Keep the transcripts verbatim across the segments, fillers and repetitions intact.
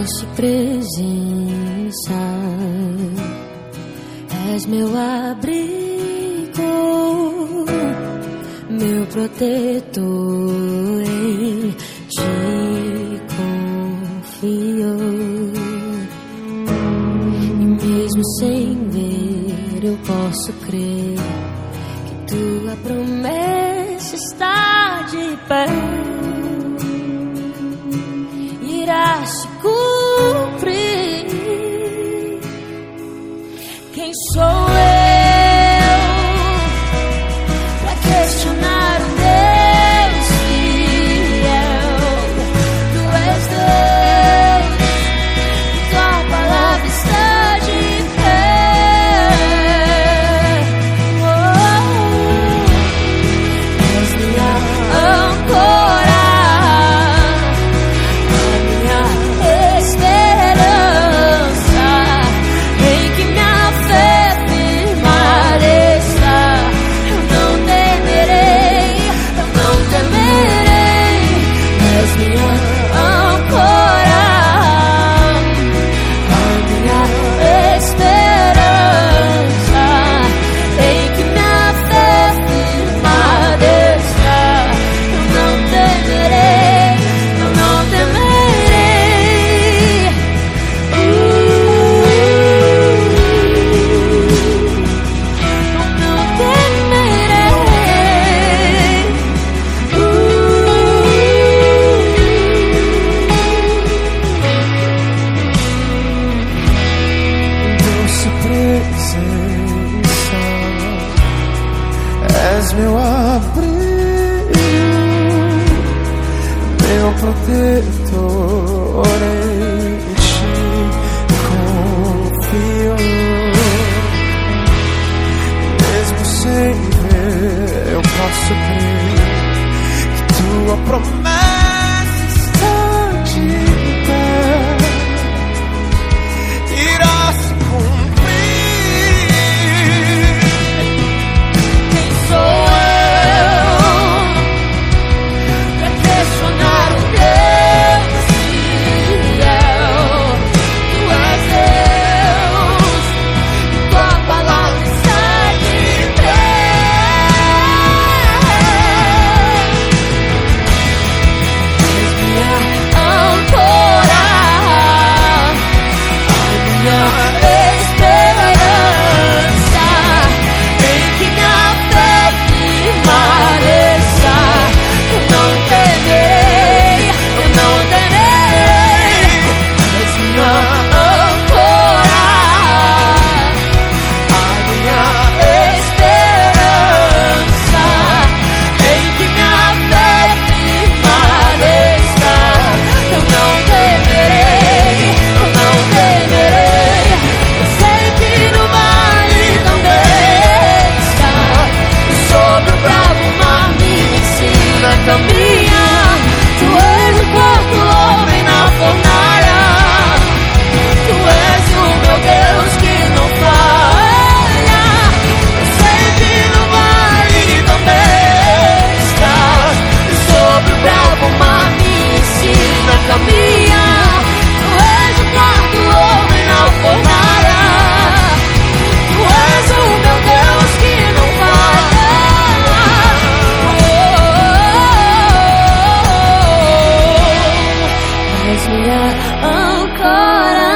doce presença, és meu abrigo, meu protetor, em ti confio. E mesmo sem ver eu posso crer que tua promessa está de pé, irá se cumprir. Quem sou eu pra questionar o Deus fiel? Tu és Deus, tua palavra está de pé. Oh, és minha âncora, és meu abrigo, meu protetor, em ti confio. Mesmo sem ver eu posso crer que tua promessa está de pé, irá se cumprir. Quem sou eu pra questionar o Deus fiel? Tu és Deus, tua palavra está de pé. És minha âncora, a minha esperança, em que minha fé permaneça. Eu não temerei, eu não temerei. És minha âncora, a minha esperança, em que minha fé permaneça. Eu não temerei, eu não temerei. Eu sei que no vale também está, sobre o bravo mar me ensina a caminhar. Tu és o quarto homem na fornalha, tu és o meu Deus que não falha. Eu sei que no vale também estás, sobre o bravo mar me ensina a caminhar. Tu és o quarto homem na fornalha, tu és o meu Deus que não falha. Oh, és minha âncora,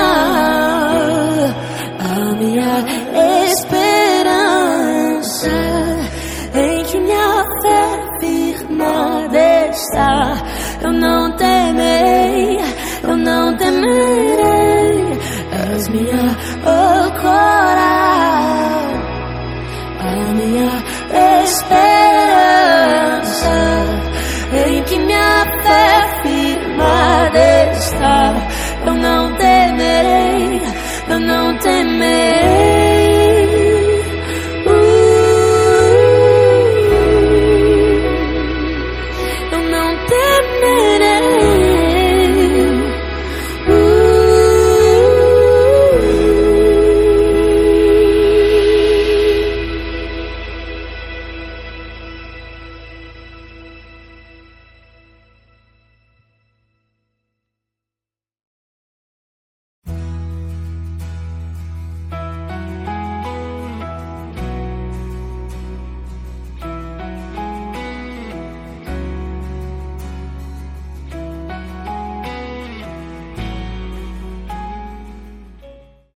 a minha esperança, em que minha fé permaneça. Eu não temerei, eu não temerei. És minha âncora, a minha esperança, em que minha fé permaneça. Eu não temerei, eu não temerei. Uh, eu não temerei.